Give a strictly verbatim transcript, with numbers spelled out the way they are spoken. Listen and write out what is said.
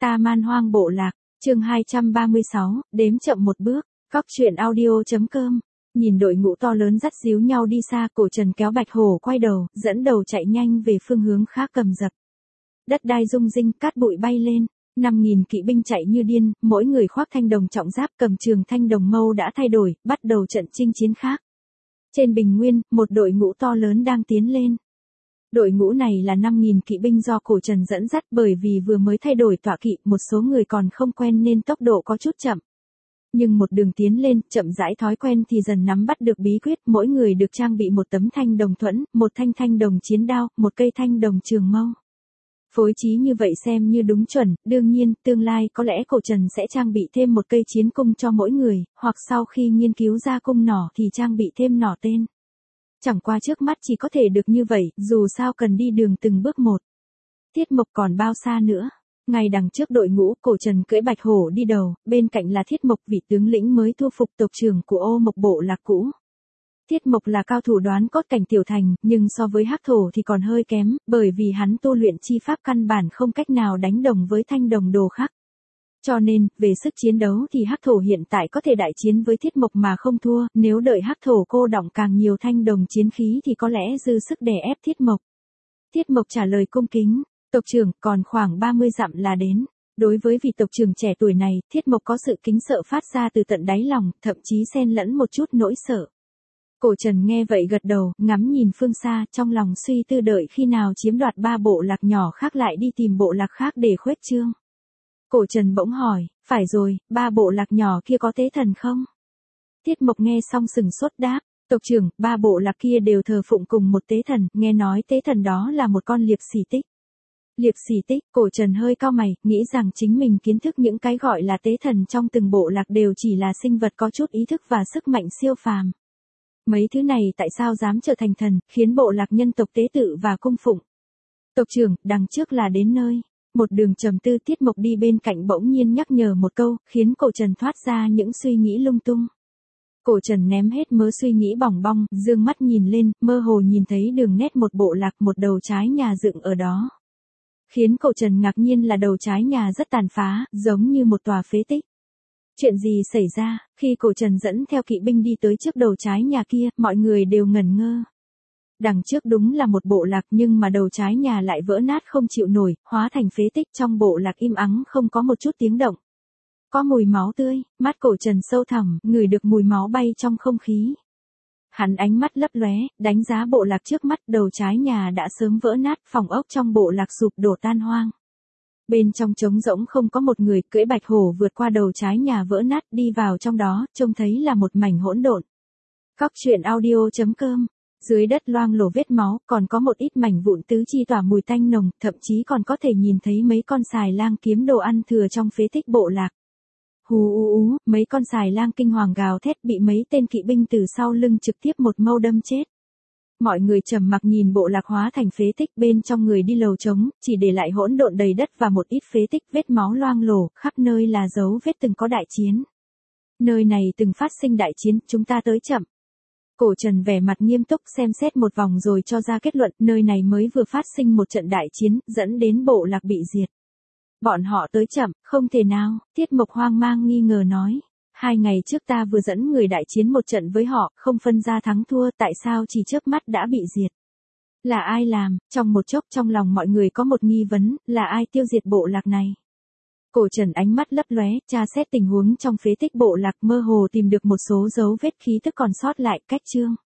Ta Man Hoang Bộ Lạc, chương hai trăm ba mươi sáu, đếm chậm một bước, Cóc truyện audio.com. Nhìn đội ngũ to lớn dắt díu nhau đi xa, Cổ Trần kéo Bạch Hổ quay đầu, dẫn đầu chạy nhanh về phương hướng khác cầm dập. Đất đai rung rinh, cát bụi bay lên, năm nghìn kỵ binh chạy như điên, mỗi người khoác thanh đồng trọng giáp cầm trường thanh đồng mâu đã thay đổi, bắt đầu trận chinh chiến khác. Trên bình nguyên, một đội ngũ to lớn đang tiến lên. Đội ngũ này là năm nghìn kỵ binh do Cổ Trần dẫn dắt, bởi vì vừa mới thay đổi tọa kỵ, một số người còn không quen nên tốc độ có chút chậm. Nhưng một đường tiến lên, chậm rãi thói quen thì dần nắm bắt được bí quyết, mỗi người được trang bị một tấm thanh đồng thuẫn, một thanh thanh đồng chiến đao, một cây thanh đồng trường mâu. Phối trí như vậy xem như đúng chuẩn, đương nhiên, tương lai có lẽ Cổ Trần sẽ trang bị thêm một cây chiến cung cho mỗi người, hoặc sau khi nghiên cứu ra cung nỏ thì trang bị thêm nỏ tên. Chẳng qua trước mắt chỉ có thể được như vậy, dù sao cần đi đường từng bước một. Thiết Mộc còn bao xa nữa? Ngay đằng trước đội ngũ, Cổ Trần cưỡi Bạch Hổ đi đầu, bên cạnh là Thiết Mộc, vị tướng lĩnh mới thu phục tộc trưởng của Ô Mộc Bộ Lạc cũ. Thiết Mộc là cao thủ đoán cốt cảnh tiểu thành, nhưng so với Hắc Thổ thì còn hơi kém, bởi vì hắn tu luyện chi pháp căn bản không cách nào đánh đồng với thanh đồng đồ khác. Cho nên, về sức chiến đấu thì Hắc Thổ hiện tại có thể đại chiến với Thiết Mộc mà không thua, nếu đợi Hắc Thổ cô đọng càng nhiều thanh đồng chiến khí thì có lẽ dư sức đè ép Thiết Mộc. Thiết Mộc trả lời cung kính, tộc trưởng, còn khoảng ba mươi dặm là đến. Đối với vị tộc trưởng trẻ tuổi này, Thiết Mộc có sự kính sợ phát ra từ tận đáy lòng, thậm chí xen lẫn một chút nỗi sợ. Cổ Trần nghe vậy gật đầu, ngắm nhìn phương xa, trong lòng suy tư đợi khi nào chiếm đoạt ba bộ lạc nhỏ khác lại đi tìm bộ lạc khác để khuếch trương. Cổ Trần bỗng hỏi, phải rồi, ba bộ lạc nhỏ kia có tế thần không? Thiết Mộc nghe xong sừng sốt đáp, tộc trưởng, ba bộ lạc kia đều thờ phụng cùng một tế thần, nghe nói tế thần đó là một con liệp xỉ tích. Liệp xỉ tích, Cổ Trần hơi cau mày, nghĩ rằng chính mình kiến thức những cái gọi là tế thần trong từng bộ lạc đều chỉ là sinh vật có chút ý thức và sức mạnh siêu phàm. Mấy thứ này tại sao dám trở thành thần, khiến bộ lạc nhân tộc tế tự và cung phụng? Tộc trưởng, đằng trước là đến nơi. Một đường trầm tư, Thiết Mộc đi bên cạnh bỗng nhiên nhắc nhở một câu, khiến Cổ Trần thoát ra những suy nghĩ lung tung. Cổ Trần ném hết mớ suy nghĩ bỏng bong, dương mắt nhìn lên, mơ hồ nhìn thấy đường nét một bộ lạc, một đầu trái nhà dựng ở đó. Khiến Cổ Trần ngạc nhiên là đầu trái nhà rất tàn phá, giống như một tòa phế tích. Chuyện gì xảy ra? Khi Cổ Trần dẫn theo kỵ binh đi tới trước đầu trái nhà kia, mọi người đều ngẩn ngơ. Đằng trước đúng là một bộ lạc, nhưng mà đầu trái nhà lại vỡ nát không chịu nổi, hóa thành phế tích, trong bộ lạc im ắng không có một chút tiếng động. Có mùi máu tươi, mắt Cổ Trần sâu thẳm, ngửi được mùi máu bay trong không khí. Hắn ánh mắt lấp lóe, đánh giá bộ lạc trước mắt, đầu trái nhà đã sớm vỡ nát, phòng ốc trong bộ lạc sụp đổ tan hoang. Bên trong trống rỗng không có một người, cưỡi Bạch Hổ vượt qua đầu trái nhà vỡ nát đi vào trong đó, trông thấy là một mảnh hỗn độn. Cóc truyện audio.com. Dưới đất loang lổ vết máu, còn có một ít mảnh vụn tứ chi tỏa mùi tanh nồng, thậm chí còn có thể nhìn thấy mấy con xài lang kiếm đồ ăn thừa trong phế tích bộ lạc. Hú ú ú, mấy con xài lang kinh hoàng gào thét, bị mấy tên kỵ binh từ sau lưng trực tiếp một mâu đâm chết. Mọi người trầm mặc nhìn bộ lạc hóa thành phế tích, bên trong người đi lầu trống, chỉ để lại hỗn độn đầy đất và một ít phế tích, vết máu loang lổ, khắp nơi là dấu vết từng có đại chiến. Nơi này từng phát sinh đại chiến, chúng ta tới chậm. Cổ Trần vẻ mặt nghiêm túc xem xét một vòng rồi cho ra kết luận, nơi này mới vừa phát sinh một trận đại chiến, dẫn đến bộ lạc bị diệt. Bọn họ tới chậm, không thể nào, Thiết Mộc hoang mang nghi ngờ nói. Hai ngày trước ta vừa dẫn người đại chiến một trận với họ, không phân ra thắng thua, tại sao chỉ chớp mắt đã bị diệt? Là ai làm? Trong một chốc trong lòng mọi người có một nghi vấn, là ai tiêu diệt bộ lạc này? Cổ Trần ánh mắt lấp lóe, tra xét tình huống trong phế tích bộ lạc, mơ hồ tìm được một số dấu vết khí tức còn sót lại, cách chương.